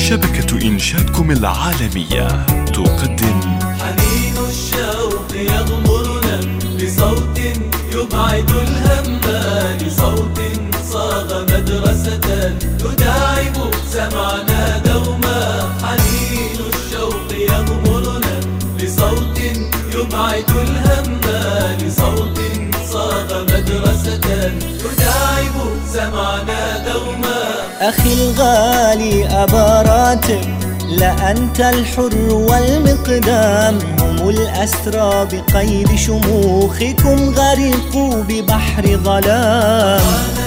شبكة إنشادكم العالمية تقدم حنين الشوق يغمرنا لصوت يبعد الهم، لصوت صاغ مدرسة تداعب سمعنا دوما. حنين الشوق يغمرنا لصوت يبعد الهم، لصوت صاغ مدرسة تداعب سمعنا دوما. أخي الغالي أبا راتب، لأنت الحر والمقدام، هم الأسرى بقيد شموخكم غرقوا ببحر ظلام.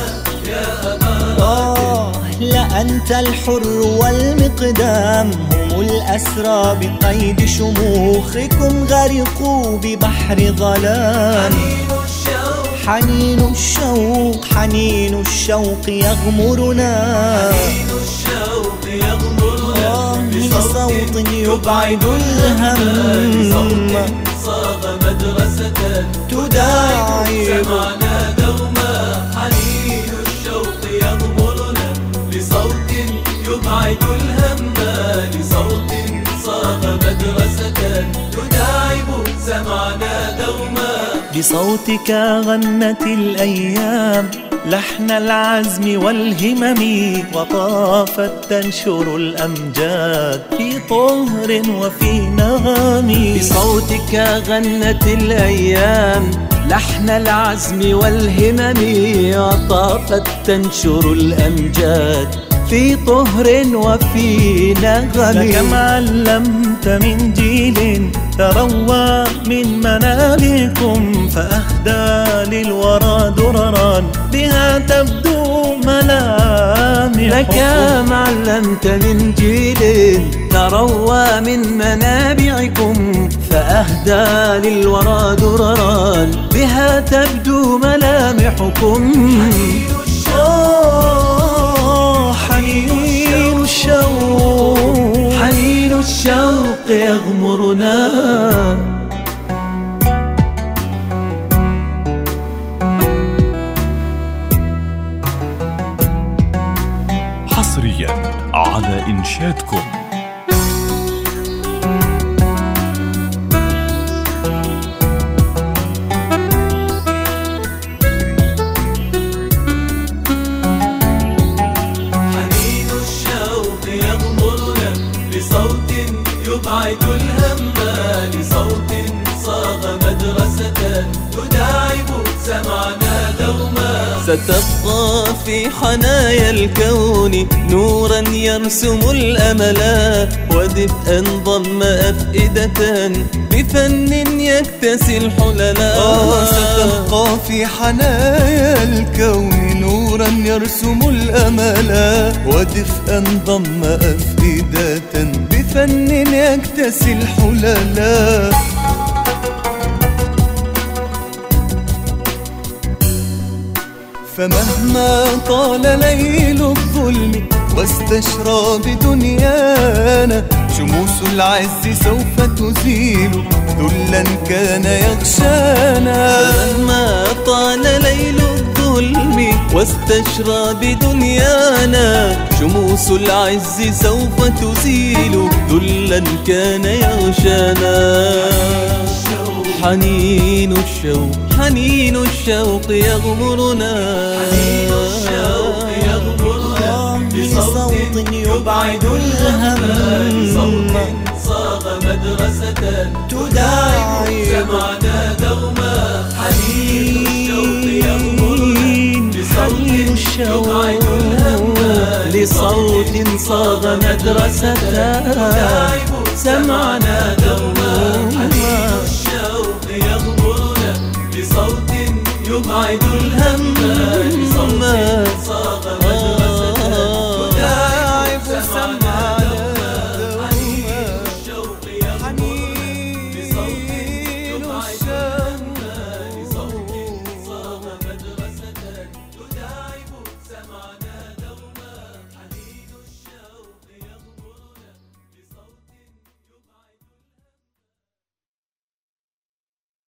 لأنت الحر والمقدام، هم الأسرى بقيد شموخكم غرقوا ببحر ظلام. حنين الشوق حنين الشوق يغمرنا، حنين الشوق يغمرنا لصوت يبعد الهم، لصوت صاغ مدرسة تداعب سمعنا دوما. حنين الشوق يغمرنا لصوت يبعد الهم، لصوت صاغ مدرسة تداعب سمعنا دوما. بصوتك غنت الأيام لحن العزم والهمم، وطافت تنشر الأمجاد في طهر وفي نغم. بصوتك غنت الأيام لحن العزم والهمم، وطافت تنشر الأمجاد في طهر وفي نغم. لكم علمت من جيل تروى من منابكم، فأهدى للورى دررا بها تبدو ملامح. لكم علمت من جيل تروى من منابعكم، فأهدى للورى دررا بها تبدو ملامحكم. حنين الشوق حنين الشوق يغمرنا. حصريا على إنشادكم. لصوت يبعد الهم، لصوت صاغ مدرسة تداعب سمعنا دوما. ستبقى في حنايا الكون نورا يرسم الأملا، ودفئا ضم أفئدة بفن يكتسي الحللا. ستبقى في حنايا الكون نورا يرسم الأملا، ودفئا ضم أفئدة بفن يكتسي الحللا. فمهما طال ليل الظلم واستشرى بدنيانا، شموس العز سوف تزيل ذلا كان يغشانا. فمهما طال ليل الظلم واستشرى بدنيانا، شموس العز سوف تزيل ذلا كان يغشانا. حنين الشوق حنين الشوق يغمرنا، حنين الشوق يغمرنا لصوت يبعد الهم، لصوت صاغ مدرسة تداعب سمعنا دوما. حنين الشوق يغمرنا لصوت يبعد الهم، لصوت صاغ مدرسة تداعب سمعنا دوما. حنين الشوق يغمرنا لصوت يبعد الهم، لصوت